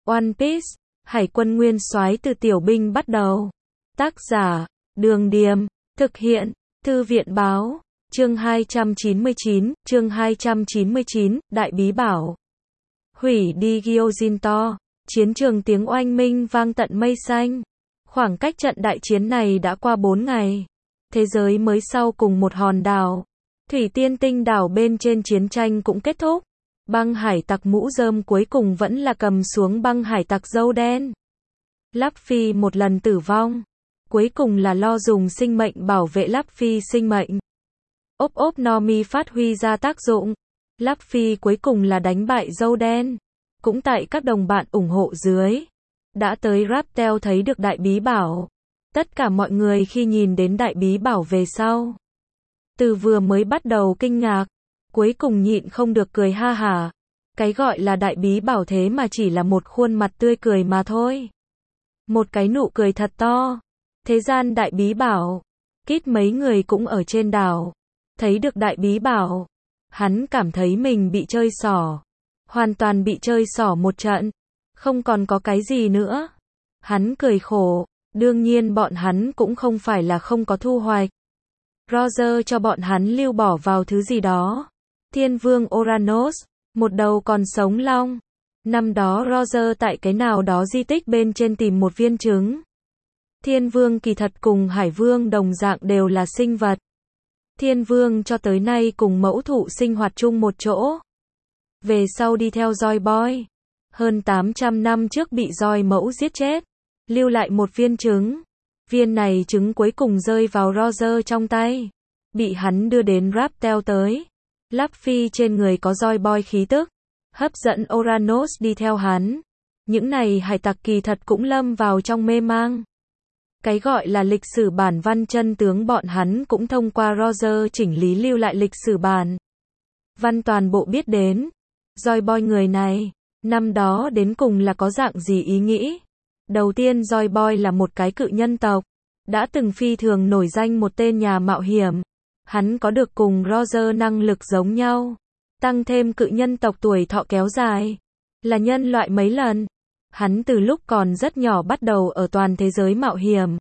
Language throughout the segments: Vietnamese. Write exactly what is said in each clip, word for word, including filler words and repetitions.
One Piece, Hải quân nguyên soái từ tiểu binh bắt đầu. Tác giả, Đường Điềm, thực hiện, Thư viện Báo, chương hai trăm chín mươi chín, chương hai trăm chín mươi chín, Đại Bí Bảo. Hủy đi Gyojin-to, chiến trường tiếng oanh minh vang tận mây xanh. Khoảng cách trận đại chiến này đã qua bốn ngày. Thế giới mới sau cùng một hòn đảo. Thủy Tiên Tinh đảo bên trên chiến tranh cũng kết thúc. Băng hải tặc mũ rơm cuối cùng vẫn là cầm xuống băng hải tặc dâu đen. Luffy một lần tử vong. Cuối cùng là lo dùng sinh mệnh bảo vệ Luffy sinh mệnh. Ốp ốp no mi phát huy ra tác dụng. Luffy cuối cùng là đánh bại dâu đen. Cũng tại các đồng bạn ủng hộ dưới. Đã tới Raptel thấy được đại bí bảo. Tất cả mọi người khi nhìn đến đại bí bảo về sau. Từ vừa mới bắt đầu kinh ngạc. Cuối cùng nhịn không được cười ha hả. Cái gọi là đại bí bảo thế mà chỉ là một khuôn mặt tươi cười mà thôi. Một cái nụ cười thật to. Thế gian đại bí bảo. Kít mấy người cũng ở trên đảo. Thấy được đại bí bảo. Hắn cảm thấy mình bị chơi xỏ. Hoàn toàn bị chơi xỏ một trận. Không còn có cái gì nữa. Hắn cười khổ. Đương nhiên bọn hắn cũng không phải là không có thu hoạch. Roger cho bọn hắn lưu bỏ vào thứ gì đó. Thiên vương Uranus. Một đầu còn sống long. Năm đó Roger tại cái nào đó di tích bên trên tìm một viên trứng. Thiên vương kỳ thật cùng Hải vương đồng dạng đều là sinh vật. Thiên vương cho tới nay cùng mẫu thụ sinh hoạt chung một chỗ. Về sau đi theo Joy Boy. Hơn tám trăm năm trước bị Joy mẫu giết chết. Lưu lại một viên trứng. Viên này trứng cuối cùng rơi vào Roger trong tay. Bị hắn đưa đến Raptel tới. Luffy trên người có Joy Boy khí tức. Hấp dẫn Uranus đi theo hắn. Những này hải tặc kỳ thật cũng lâm vào trong mê mang. Cái gọi là lịch sử bản văn chân tướng bọn hắn cũng thông qua Roger chỉnh lý lưu lại lịch sử bản văn toàn bộ biết đến. Joy Boy người này, năm đó đến cùng là có dạng gì ý nghĩ? Đầu tiên Joy Boy là một cái cự nhân tộc, đã từng phi thường nổi danh một tên nhà mạo hiểm. Hắn có được cùng Roger năng lực giống nhau, tăng thêm cự nhân tộc tuổi thọ kéo dài, là nhân loại mấy lần. Hắn từ lúc còn rất nhỏ bắt đầu ở toàn thế giới mạo hiểm,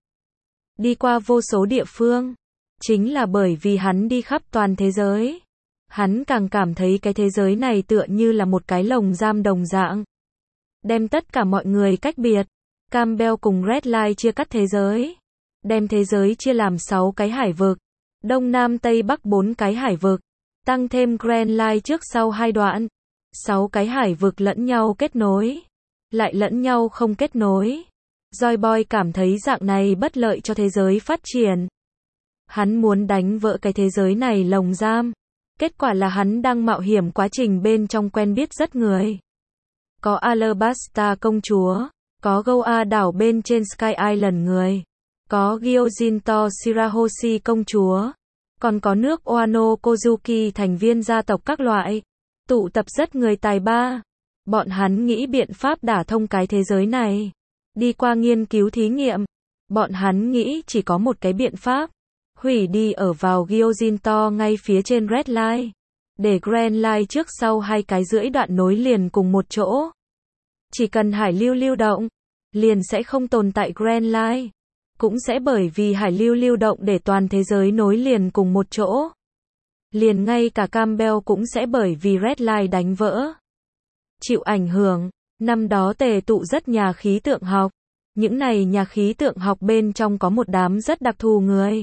đi qua vô số địa phương. Chính là bởi vì hắn đi khắp toàn thế giới, hắn càng cảm thấy cái thế giới này tựa như là một cái lồng giam đồng dạng, đem tất cả mọi người cách biệt. Campbell cùng Red Line chia cắt thế giới, đem thế giới chia làm sáu cái hải vực, Đông Nam Tây Bắc bốn cái hải vực, tăng thêm Grand Line trước sau hai đoạn, sáu cái hải vực lẫn nhau kết nối, lại lẫn nhau không kết nối. Joy Boy cảm thấy dạng này bất lợi cho thế giới phát triển. Hắn muốn đánh vỡ cái thế giới này lồng giam. Kết quả là hắn đang mạo hiểm quá trình bên trong quen biết rất người. Có Alabasta công chúa, có Goa đảo bên trên Sky Island người, có Gyojin-to Shirahoshi công chúa, còn có nước Wano Kozuki thành viên gia tộc các loại. Tụ tập rất người tài ba. Bọn hắn nghĩ biện pháp đả thông cái thế giới này. Đi qua nghiên cứu thí nghiệm, bọn hắn nghĩ chỉ có một cái biện pháp. Hủy đi ở vào Gyojin-to ngay phía trên Red Line. Để Grand Line trước sau hai cái rưỡi đoạn nối liền cùng một chỗ. Chỉ cần hải lưu lưu động, liền sẽ không tồn tại Grand Line. Cũng sẽ bởi vì hải lưu lưu động để toàn thế giới nối liền cùng một chỗ. Liền ngay cả Campbell cũng sẽ bởi vì Red Line đánh vỡ. Chịu ảnh hưởng. Năm đó tề tụ rất nhà khí tượng học. Những này nhà khí tượng học bên trong có một đám rất đặc thù người.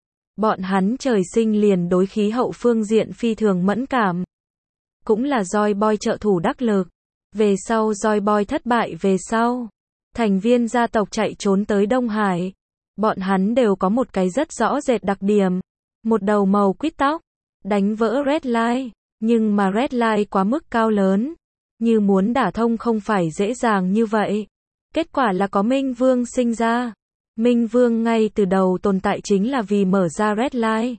Bọn hắn trời sinh liền đối khí hậu phương diện phi thường mẫn cảm. Cũng là Joy Boy trợ thủ đắc lực. Về sau Joy Boy thất bại về sau. Thành viên gia tộc chạy trốn tới Đông Hải. Bọn hắn đều có một cái rất rõ rệt đặc điểm. Một đầu màu quýt tóc. Đánh vỡ Red Line. Nhưng mà Red Line quá mức cao lớn. Như muốn đả thông không phải dễ dàng như vậy. Kết quả là có Minh Vương sinh ra. Minh Vương ngay từ đầu tồn tại chính là vì mở ra Red Line.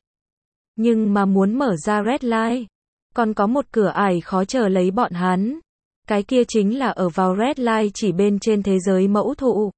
Nhưng mà muốn mở ra Red Line, còn có một cửa ải khó chờ lấy bọn hắn. Cái kia chính là ở vào Red Line chỉ bên trên thế giới mẫu thụ.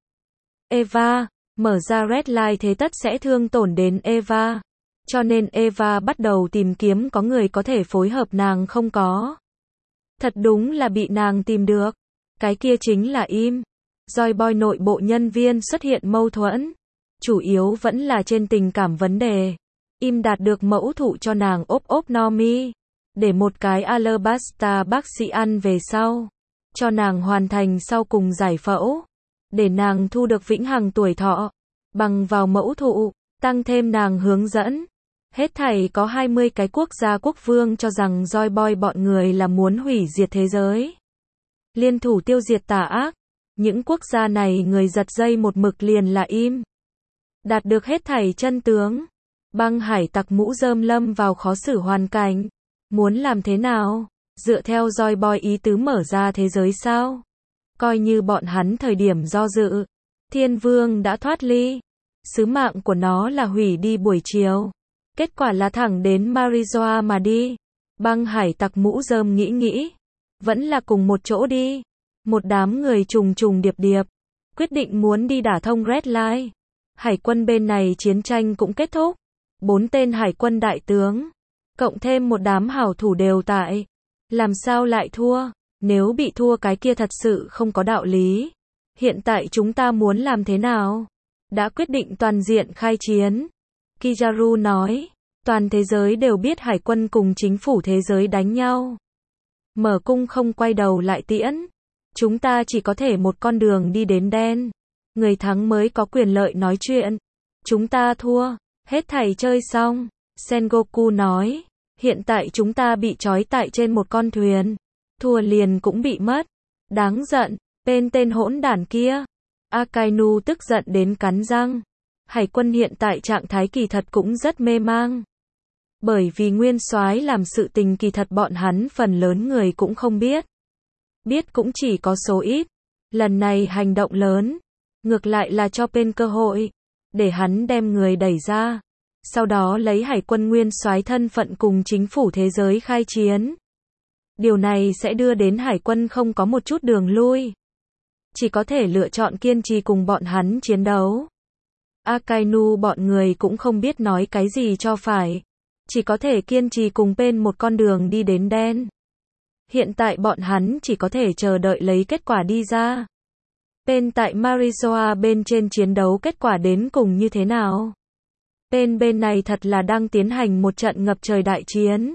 Eva, mở ra Red Line thế tất sẽ thương tổn đến Eva. Cho nên Eva bắt đầu tìm kiếm có người có thể phối hợp nàng không có. Thật đúng là bị nàng tìm được. Cái kia chính là Im. Joy Boy nội bộ nhân viên xuất hiện mâu thuẫn. Chủ yếu vẫn là trên tình cảm vấn đề. Im đạt được mẫu thụ cho nàng ốp ốp no mi. Để một cái Alabasta bác sĩ ăn về sau. Cho nàng hoàn thành sau cùng giải phẫu. Để nàng thu được vĩnh hằng tuổi thọ. Bằng vào mẫu thụ, tăng thêm nàng hướng dẫn. Hết thảy có hai mươi cái quốc gia quốc vương cho rằng Joy Boy bọn người là muốn hủy diệt thế giới. Liên thủ tiêu diệt tà ác. Những quốc gia này người giật dây một mực liền là Im. Đạt được hết thảy chân tướng. Băng hải tặc mũ rơm lâm vào khó xử hoàn cảnh. Muốn làm thế nào? Dựa theo Joy Boy ý tứ mở ra thế giới sao? Coi như bọn hắn thời điểm do dự. Thiên vương đã thoát ly. Sứ mạng của nó là hủy đi buổi chiều. Kết quả là thẳng đến Marijoa mà đi. Băng hải tặc mũ rơm nghĩ nghĩ. Vẫn là cùng một chỗ đi. Một đám người trùng trùng điệp điệp. Quyết định muốn đi đả thông Red Line. Hải quân bên này chiến tranh cũng kết thúc. Bốn tên hải quân đại tướng. Cộng thêm một đám hảo thủ đều tại. Làm sao lại thua? Nếu bị thua cái kia thật sự không có đạo lý. Hiện tại chúng ta muốn làm thế nào? Đã quyết định toàn diện khai chiến. Kizaru nói. Toàn thế giới đều biết hải quân cùng chính phủ thế giới đánh nhau. Mở cung không quay đầu lại tiễn. Chúng ta chỉ có thể một con đường đi đến đen. Người thắng mới có quyền lợi nói chuyện. Chúng ta thua. Hết thảy chơi xong. Sengoku nói. Hiện tại chúng ta bị trói tại trên một con thuyền. Thua liền cũng bị mất. Đáng giận. Bên tên hỗn đản kia. Akainu tức giận đến cắn răng. Hải quân hiện tại trạng thái kỳ thật cũng rất mê mang. Bởi vì nguyên soái làm sự tình kỳ thật bọn hắn phần lớn người cũng không biết. Biết cũng chỉ có số ít. Lần này hành động lớn. Ngược lại là cho Pen cơ hội. Để hắn đem người đẩy ra. Sau đó lấy hải quân nguyên soái thân phận cùng chính phủ thế giới khai chiến. Điều này sẽ đưa đến hải quân không có một chút đường lui. Chỉ có thể lựa chọn kiên trì cùng bọn hắn chiến đấu. Akainu bọn người cũng không biết nói cái gì cho phải. Chỉ có thể kiên trì cùng Pen một con đường đi đến đen. Hiện tại bọn hắn chỉ có thể chờ đợi lấy kết quả đi ra. Pen tại Marijoa bên trên chiến đấu kết quả đến cùng như thế nào? Pen bên này thật là đang tiến hành một trận ngập trời đại chiến.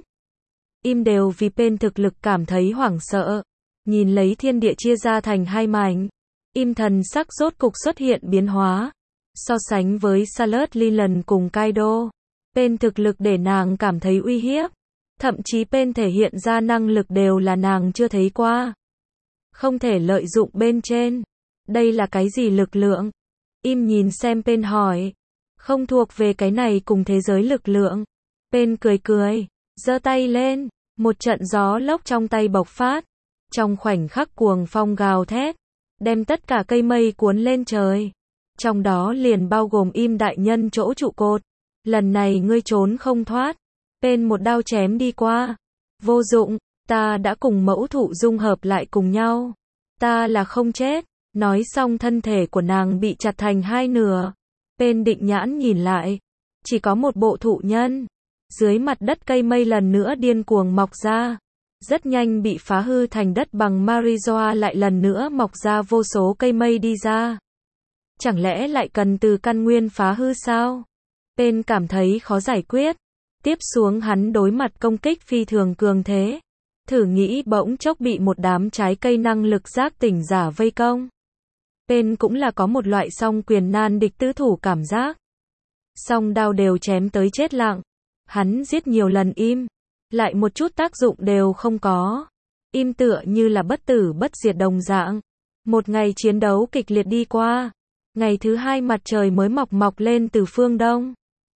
Im đều vì Pen thực lực cảm thấy hoảng sợ. Nhìn lấy thiên địa chia ra thành hai mảnh. Im thần sắc rốt cục xuất hiện biến hóa. So sánh với Salad Leland cùng Kaido. Pen thực lực để nàng cảm thấy uy hiếp. Thậm chí Pen thể hiện ra năng lực đều là nàng chưa thấy qua. Không thể lợi dụng bên trên. Đây là cái gì lực lượng? Im nhìn xem Pen hỏi. Không thuộc về cái này cùng thế giới lực lượng. Pen cười cười. Giơ tay lên. Một trận gió lốc trong tay bộc phát. Trong khoảnh khắc cuồng phong gào thét. Đem tất cả cây mây cuốn lên trời. Trong đó liền bao gồm Im đại nhân chỗ trụ cột. Lần này ngươi trốn không thoát. Pen một đao chém đi qua. Vô dụng, ta đã cùng mẫu thụ dung hợp lại cùng nhau. Ta là không chết. Nói xong thân thể của nàng bị chặt thành hai nửa. Pen định nhãn nhìn lại. Chỉ có một bộ thụ nhân. Dưới mặt đất cây mây lần nữa điên cuồng mọc ra. Rất nhanh bị phá hư thành đất bằng. Marijoa lại lần nữa mọc ra vô số cây mây đi ra. Chẳng lẽ lại cần từ căn nguyên phá hư sao? Pen cảm thấy khó giải quyết. Tiếp xuống hắn đối mặt công kích phi thường cường thế. Thử nghĩ bỗng chốc bị một đám trái cây năng lực giác tỉnh giả vây công. Pen cũng là có một loại song quyền nan địch tứ thủ cảm giác. Song đao đều chém tới chết lặng. Hắn giết nhiều lần Im. Lại một chút tác dụng đều không có. Im tựa như là bất tử bất diệt đồng dạng. Một ngày chiến đấu kịch liệt đi qua. Ngày thứ hai mặt trời mới mọc mọc lên từ phương đông.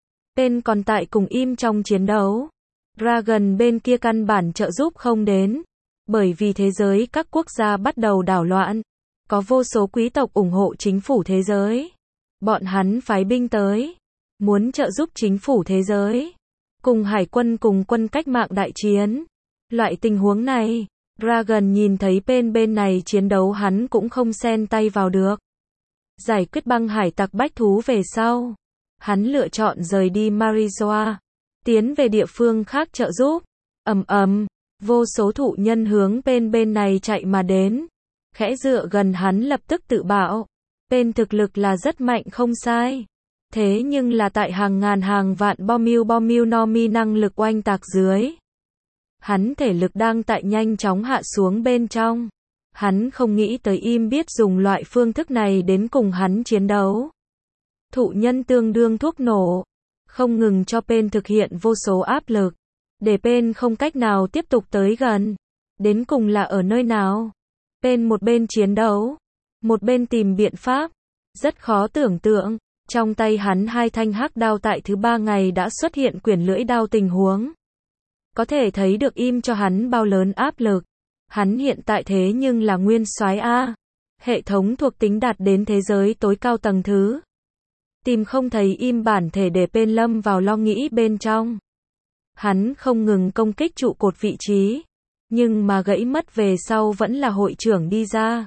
Pen còn tại cùng Im trong chiến đấu. Dragon bên kia căn bản trợ giúp không đến. Bởi vì thế giới các quốc gia bắt đầu đảo loạn. Có vô số quý tộc ủng hộ chính phủ thế giới. Bọn hắn phái binh tới. Muốn trợ giúp chính phủ thế giới. Cùng hải quân cùng quân cách mạng đại chiến. Loại tình huống này, Dragon nhìn thấy Pen bên này chiến đấu hắn cũng không xen tay vào được. Giải quyết băng hải tặc bách thú về sau. Hắn lựa chọn rời đi Marijoa. Tiến về địa phương khác trợ giúp. Ầm ầm, vô số thụ nhân hướng Pen bên này chạy mà đến. Khẽ dựa gần hắn lập tức tự bảo. Bên thực lực là rất mạnh không sai. Thế nhưng là tại hàng ngàn hàng vạn bom mưu bom mưu no mi năng lực oanh tạc dưới. Hắn thể lực đang tại nhanh chóng hạ xuống bên trong. Hắn không nghĩ tới im biết dùng loại phương thức này đến cùng hắn chiến đấu. Thụ nhân tương đương thuốc nổ. Không ngừng cho Pen thực hiện vô số áp lực. Để Pen không cách nào tiếp tục tới gần. Đến cùng là ở nơi nào? Pen một bên chiến đấu. Một bên tìm biện pháp. Rất khó tưởng tượng. Trong tay hắn hai thanh hắc đao tại thứ ba ngày đã xuất hiện quyển lưỡi đao tình huống. Có thể thấy được im cho hắn bao lớn áp lực. Hắn hiện tại thế nhưng là nguyên soái A. Hệ thống thuộc tính đạt đến thế giới tối cao tầng thứ. Tìm không thấy im bản thể để Pen lâm vào lo nghĩ bên trong. Hắn không ngừng công kích trụ cột vị trí. Nhưng mà gãy mất về sau vẫn là hội trưởng đi ra.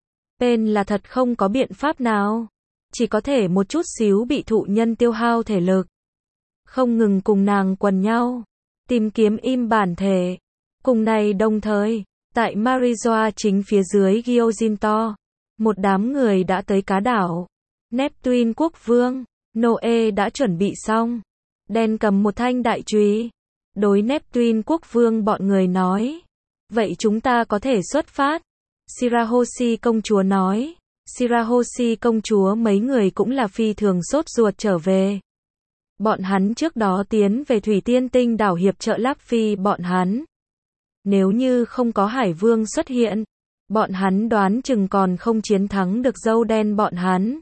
Pen là thật không có biện pháp nào. Chỉ có thể một chút xíu bị thụ nhân tiêu hao thể lực. Không ngừng cùng nàng quần nhau. Tìm kiếm im bản thể. Cùng này đồng thời, tại Marizoa chính phía dưới Gyojin-to, một đám người đã tới cá đảo. Neptune quốc vương, Noe đã chuẩn bị xong. Đen cầm một thanh đại chùy. Đối Neptune quốc vương bọn người nói. Vậy chúng ta có thể xuất phát. Shirahoshi công chúa nói. Shirahoshi công chúa mấy người cũng là phi thường sốt ruột trở về. Bọn hắn trước đó tiến về Thủy Tiên Tinh đảo hiệp trợ Láp Phi bọn hắn. Nếu như không có Hải Vương xuất hiện, bọn hắn đoán chừng còn không chiến thắng được dâu đen bọn hắn.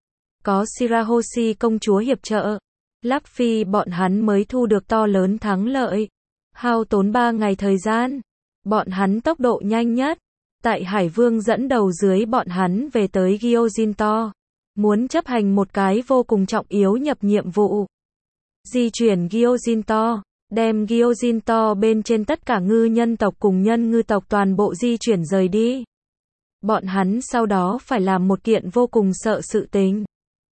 Có Shirahoshi công chúa hiệp trợ, Láp Phi bọn hắn mới thu được to lớn thắng lợi. Hao tốn ba ngày thời gian, bọn hắn tốc độ nhanh nhất. Tại Hải Vương dẫn đầu dưới bọn hắn về tới Gyojin-to, muốn chấp hành một cái vô cùng trọng yếu nhập nhiệm vụ. Di chuyển Gyojin-to, đem Gyojin-to bên trên tất cả ngư nhân tộc cùng nhân ngư tộc toàn bộ di chuyển rời đi. Bọn hắn sau đó phải làm một kiện vô cùng sợ sự tình.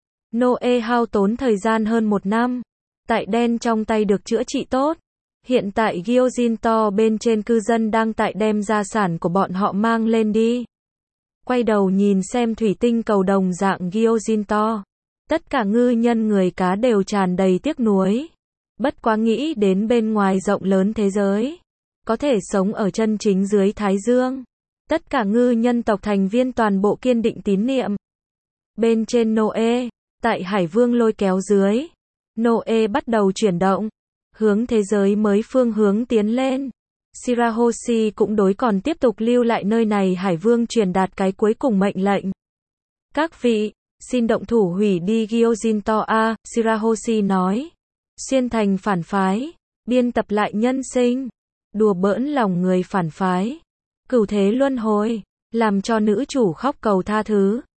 Noe hao tốn thời gian hơn một năm, tại đen trong tay được chữa trị tốt. Hiện tại Gyojin-to bên trên cư dân đang tại đem gia sản của bọn họ mang lên đi. Quay đầu nhìn xem thủy tinh cầu đồng dạng Gyojin-to. Tất cả ngư nhân người cá đều tràn đầy tiếc nuối. Bất quá nghĩ đến bên ngoài rộng lớn thế giới. Có thể sống ở chân chính dưới Thái Dương. Tất cả ngư nhân tộc thành viên toàn bộ kiên định tín niệm. Bên trên Noe, tại Hải Vương lôi kéo dưới. Noe bắt đầu chuyển động. Hướng thế giới mới phương hướng tiến lên. Shirahoshi cũng đối còn tiếp tục lưu lại nơi này Hải Vương truyền đạt cái cuối cùng mệnh lệnh. Các vị, xin động thủ hủy đi Gyojin-to a, Shirahoshi nói. Xuyên thành phản phái, biên tập lại nhân sinh, đùa bỡn lòng người phản phái. Cửu thế luân hồi, làm cho nữ chủ khóc cầu tha thứ.